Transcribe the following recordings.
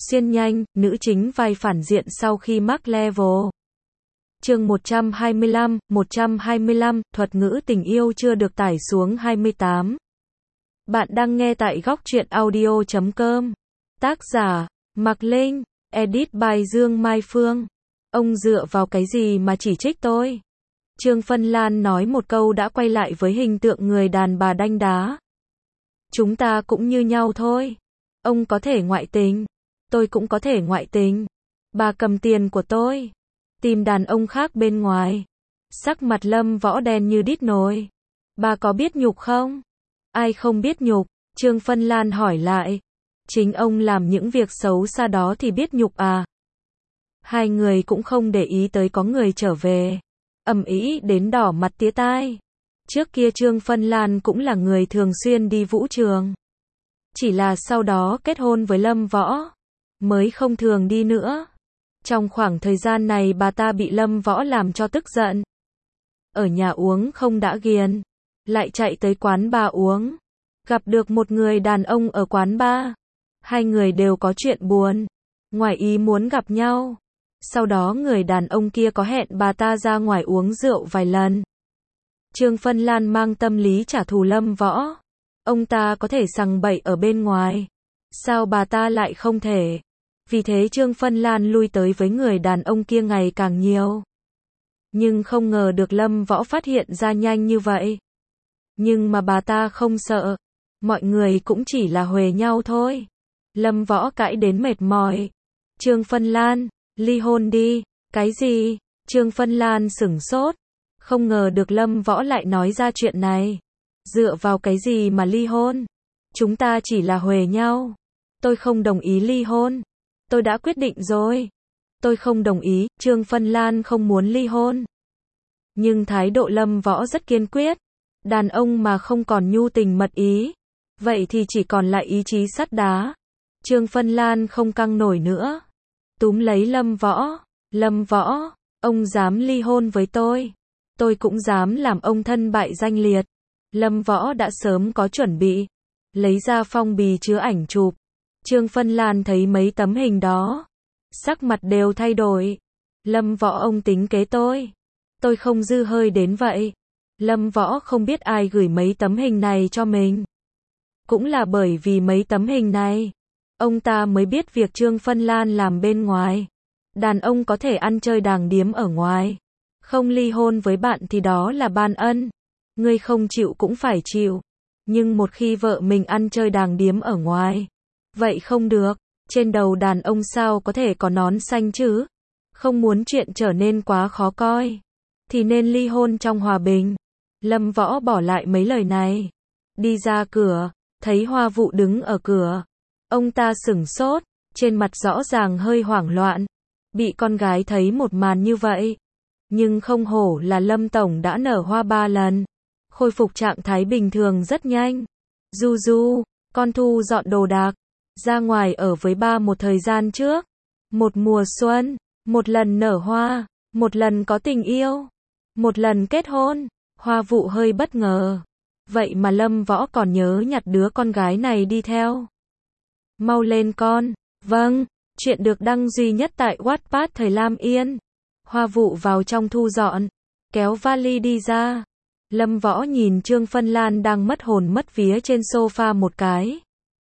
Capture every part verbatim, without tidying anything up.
Xuyên nhanh, nữ chính vai phản diện sau khi mắc level. Chương một trăm hai mươi lăm, một trăm hai mươi lăm, thuật ngữ tình yêu chưa được tải xuống hai mươi tám. Bạn đang nghe tại góc truyện audio chấm com. Tác giả, Mạc Linh, edit by Dương Mai Phương. Ông dựa vào cái gì mà chỉ trích tôi? Trương Phân Lan nói một câu đã quay lại với hình tượng người đàn bà đanh đá. Chúng ta cũng như nhau thôi. Ông có thể ngoại tình. Tôi cũng có thể ngoại tình. Bà cầm tiền của tôi. Tìm đàn ông khác bên ngoài. Sắc mặt Lâm Võ đen như đít nồi. Bà có biết nhục không? Ai không biết nhục? Trương Phân Lan hỏi lại. Chính ông làm những việc xấu xa đó thì biết nhục à? Hai người cũng không để ý tới có người trở về. Ầm ĩ đến đỏ mặt tía tai. Trước kia Trương Phân Lan cũng là người thường xuyên đi vũ trường. Chỉ là sau đó kết hôn với Lâm Võ, mới không thường đi nữa. Trong khoảng thời gian này bà ta bị Lâm Võ làm cho tức giận. Ở nhà uống không đã ghiền, lại chạy tới quán bar uống. Gặp được một người đàn ông ở quán bar. Hai người đều có chuyện buồn, ngoài ý muốn gặp nhau. Sau đó người đàn ông kia có hẹn bà ta ra ngoài uống rượu vài lần. Trương Phân Lan mang tâm lý trả thù Lâm Võ. Ông ta có thể sằng bậy ở bên ngoài. Sao bà ta lại không thể? Vì thế Trương Phân Lan lui tới với người đàn ông kia ngày càng nhiều. Nhưng không ngờ được Lâm Võ phát hiện ra nhanh như vậy. Nhưng mà bà ta không sợ. Mọi người cũng chỉ là huề nhau thôi. Lâm Võ cãi đến mệt mỏi. Trương Phân Lan, ly hôn đi. Cái gì? Trương Phân Lan sửng sốt. Không ngờ được Lâm Võ lại nói ra chuyện này. Dựa vào cái gì mà ly hôn? Chúng ta chỉ là huề nhau. Tôi không đồng ý ly hôn. Tôi đã quyết định rồi. Tôi không đồng ý. Trương Phân Lan không muốn ly hôn. Nhưng thái độ Lâm Võ rất kiên quyết. Đàn ông mà không còn nhu tình mật ý, vậy thì chỉ còn lại ý chí sắt đá. Trương Phân Lan không căng nổi nữa. Túm lấy Lâm Võ. Lâm Võ, ông dám ly hôn với tôi. Tôi cũng dám làm ông thân bại danh liệt. Lâm Võ đã sớm có chuẩn bị. Lấy ra phong bì chứa ảnh chụp. Trương Phân Lan thấy mấy tấm hình đó. Sắc mặt đều thay đổi. Lâm Võ ông tính kế tôi. Tôi không dư hơi đến vậy. Lâm Võ không biết ai gửi mấy tấm hình này cho mình. Cũng là bởi vì mấy tấm hình này, ông ta mới biết việc Trương Phân Lan làm bên ngoài. Đàn ông có thể ăn chơi đàng điếm ở ngoài. Không ly hôn với bạn thì đó là ban ân. Ngươi không chịu cũng phải chịu. Nhưng một khi vợ mình ăn chơi đàng điếm ở ngoài, vậy không được. Trên đầu đàn ông sao có thể có nón xanh chứ? Không muốn chuyện trở nên quá khó coi, thì nên ly hôn trong hòa bình. Lâm Võ bỏ lại mấy lời này. Đi ra cửa, thấy Hoa Vụ đứng ở cửa. Ông ta sửng sốt, trên mặt rõ ràng hơi hoảng loạn. Bị con gái thấy một màn như vậy. Nhưng không hổ là Lâm Tổng đã nở hoa ba lần. Khôi phục trạng thái bình thường rất nhanh. Du Du, con thu dọn đồ đạc. Ra ngoài ở với ba một thời gian trước. Một mùa xuân, một lần nở hoa, một lần có tình yêu, một lần kết hôn. Hoa Vụ hơi bất ngờ. Vậy mà Lâm Võ còn nhớ nhặt đứa con gái này đi theo. Mau lên con. Vâng, chuyện được đăng duy nhất tại Wattpad thời Lam Yên. Hoa Vụ vào trong thu dọn, kéo vali đi ra. Lâm Võ nhìn Trương Phân Lan đang mất hồn mất vía trên sofa một cái.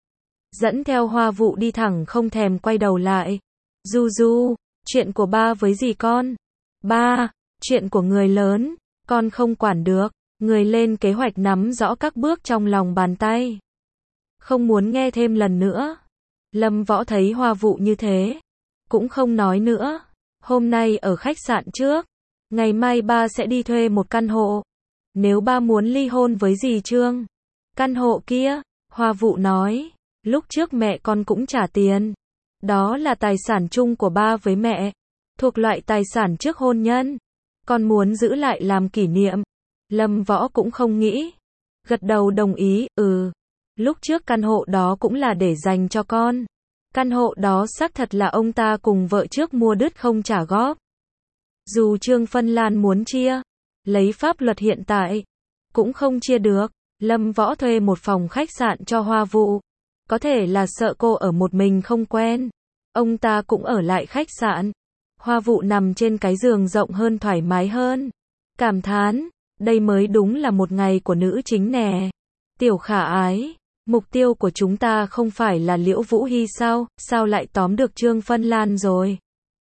Dẫn theo Hoa Vụ đi thẳng không thèm quay đầu lại. Du Du, chuyện của ba với gì con? Ba, chuyện của người lớn, con không quản được. Người lên kế hoạch nắm rõ các bước trong lòng bàn tay. Không muốn nghe thêm lần nữa. Lâm Võ thấy Hoa Vụ như thế, cũng không nói nữa. Hôm nay ở khách sạn trước, ngày mai ba sẽ đi thuê một căn hộ. Nếu ba muốn ly hôn với dì Trương, căn hộ kia, Hoa Vụ nói, lúc trước mẹ con cũng trả tiền. Đó là tài sản chung của ba với mẹ, thuộc loại tài sản trước hôn nhân. Con muốn giữ lại làm kỷ niệm. Lâm Võ cũng không nghĩ. Gật đầu đồng ý, ừ. Lúc trước căn hộ đó cũng là để dành cho con. Căn hộ đó xác thật là ông ta cùng vợ trước mua đứt không trả góp. Dù Trương Phân Lan muốn chia, lấy pháp luật hiện tại, cũng không chia được. Lâm Võ thuê một phòng khách sạn cho Hoa Vụ. Có thể là sợ cô ở một mình không quen. Ông ta cũng ở lại khách sạn. Hoa Vụ nằm trên cái giường rộng hơn thoải mái hơn. Cảm thán, đây mới đúng là một ngày của nữ chính nè. Tiểu Khả Ái, mục tiêu của chúng ta không phải là Liễu Vũ Hy sao, sao lại tóm được Trương Phân Lan rồi?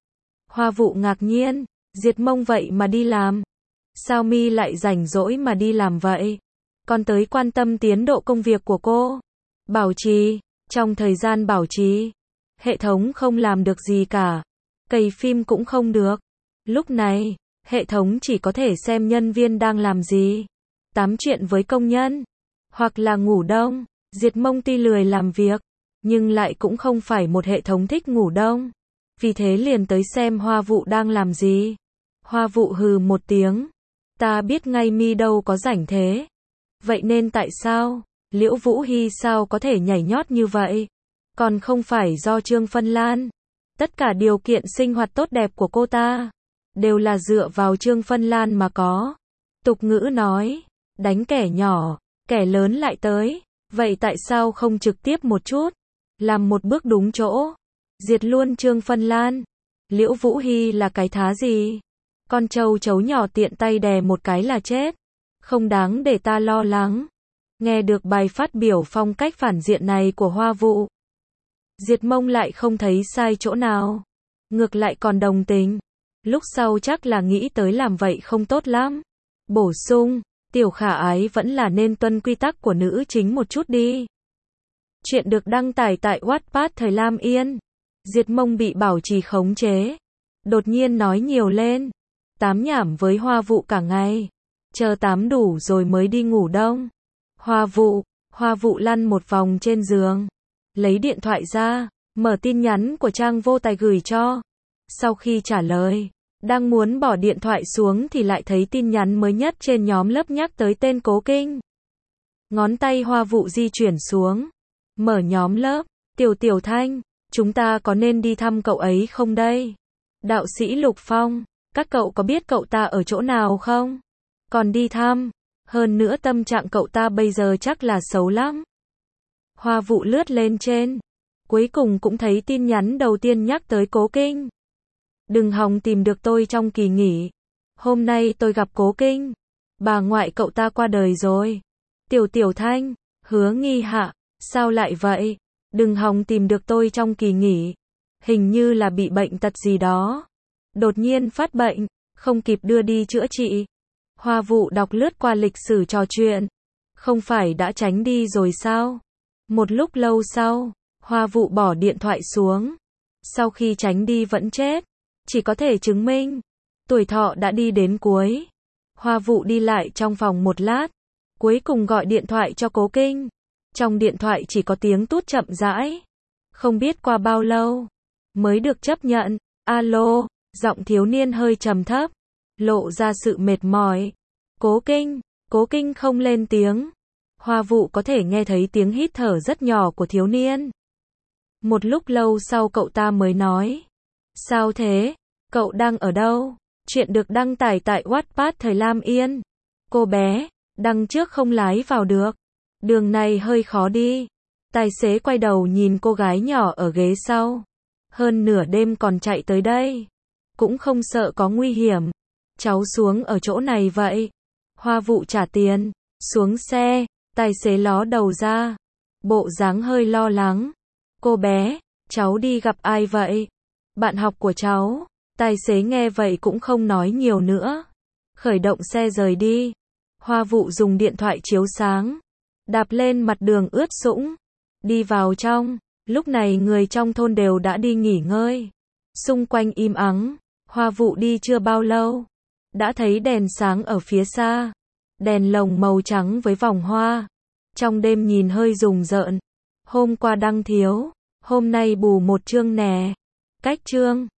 Hoa Vụ ngạc nhiên, Diệt Mông vậy mà đi làm. Sao mi lại rảnh rỗi mà đi làm vậy? Còn tới quan tâm tiến độ công việc của cô. Bảo trì, trong thời gian bảo trì, hệ thống không làm được gì cả. Cày phim cũng không được. Lúc này, hệ thống chỉ có thể xem nhân viên đang làm gì. Tám chuyện với công nhân. Hoặc là ngủ đông. Diệt Mông tuy lười làm việc, nhưng lại cũng không phải một hệ thống thích ngủ đông. Vì thế liền tới xem Hoa Vụ đang làm gì. Hoa Vụ hừ một tiếng. Ta biết ngay mi đâu có rảnh thế. Vậy nên tại sao, Liễu Vũ Hy sao có thể nhảy nhót như vậy? Còn không phải do Trương Phân Lan. Tất cả điều kiện sinh hoạt tốt đẹp của cô ta, đều là dựa vào Trương Phân Lan mà có. Tục ngữ nói, đánh kẻ nhỏ, kẻ lớn lại tới. Vậy tại sao không trực tiếp một chút, làm một bước đúng chỗ, diệt luôn Trương Phân Lan? Liễu Vũ Hy là cái thá gì? Con trâu chấu nhỏ tiện tay đè một cái là chết. Không đáng để ta lo lắng. Nghe được bài phát biểu phong cách phản diện này của Hoa Vụ, Diệt Mông lại không thấy sai chỗ nào. Ngược lại còn đồng tình. Lúc sau chắc là nghĩ tới làm vậy không tốt lắm. Bổ sung, Tiểu Khả Ái vẫn là nên tuân quy tắc của nữ chính một chút đi. Chuyện được đăng tải tại Wattpad thời Lam Yên. Diệt Mông bị bảo trì khống chế. Đột nhiên nói nhiều lên. Tám nhảm với Hoa Vụ cả ngày. Chờ tám đủ rồi mới đi ngủ đông. Hoa Vụ, Hoa Vụ lăn một vòng trên giường. Lấy điện thoại ra, mở tin nhắn của Trang Vô Tài gửi cho. Sau khi trả lời, đang muốn bỏ điện thoại xuống thì lại thấy tin nhắn mới nhất trên nhóm lớp nhắc tới tên Cố Kinh. Ngón tay Hoa Vụ di chuyển xuống. Mở nhóm lớp, Tiểu Tiểu Thanh, chúng ta có nên đi thăm cậu ấy không đây? Đạo sĩ Lục Phong, các cậu có biết cậu ta ở chỗ nào không? Còn đi thăm, hơn nữa tâm trạng cậu ta bây giờ chắc là xấu lắm. Hoa Vụ lướt lên trên, cuối cùng cũng thấy tin nhắn đầu tiên nhắc tới Cố Kinh. Đừng hòng tìm được tôi trong kỳ nghỉ. Hôm nay tôi gặp Cố Kinh. Bà ngoại cậu ta qua đời rồi. Tiểu Tiểu Thanh, Hứa Nghi Hạ, sao lại vậy? Đừng hòng tìm được tôi trong kỳ nghỉ. Hình như là bị bệnh tật gì đó. Đột nhiên phát bệnh, không kịp đưa đi chữa trị. Hoa Vụ đọc lướt qua lịch sử trò chuyện. Không phải đã tránh đi rồi sao? Một lúc lâu sau, Hoa Vụ bỏ điện thoại xuống. Sau khi tránh đi vẫn chết, chỉ có thể chứng minh tuổi thọ đã đi đến cuối. Hoa Vụ đi lại trong phòng một lát, cuối cùng gọi điện thoại cho Cố Kinh. Trong điện thoại chỉ có tiếng tút chậm rãi. Không biết qua bao lâu mới được chấp nhận. Alo, giọng thiếu niên hơi trầm thấp, lộ ra sự mệt mỏi. Cố Kinh, Cố Kinh không lên tiếng. Hoa Vụ có thể nghe thấy tiếng hít thở rất nhỏ của thiếu niên. Một lúc lâu sau cậu ta mới nói. Sao thế? Cậu đang ở đâu? Chuyện được đăng tải tại Wattpad thời Lam Yên. Cô bé, đằng trước không lái vào được. Đường này hơi khó đi. Tài xế quay đầu nhìn cô gái nhỏ ở ghế sau. Hơn nửa đêm còn chạy tới đây. Cũng không sợ có nguy hiểm. Cháu xuống ở chỗ này vậy. Hoa Vụ trả tiền. Xuống xe. Tài xế ló đầu ra. Bộ dáng hơi lo lắng. Cô bé, cháu đi gặp ai vậy? Bạn học của cháu. Tài xế nghe vậy cũng không nói nhiều nữa. Khởi động xe rời đi. Hoa Vụ dùng điện thoại chiếu sáng. Đạp lên mặt đường ướt sũng. Đi vào trong. Lúc này người trong thôn đều đã đi nghỉ ngơi. Xung quanh im ắng. Hoa Vụ đi chưa bao lâu. Đã thấy đèn sáng ở phía xa. Đèn lồng màu trắng với vòng hoa. Trong đêm nhìn hơi rùng rợn. Hôm qua đăng thiếu. Hôm nay bù một chương nè. Cách chương.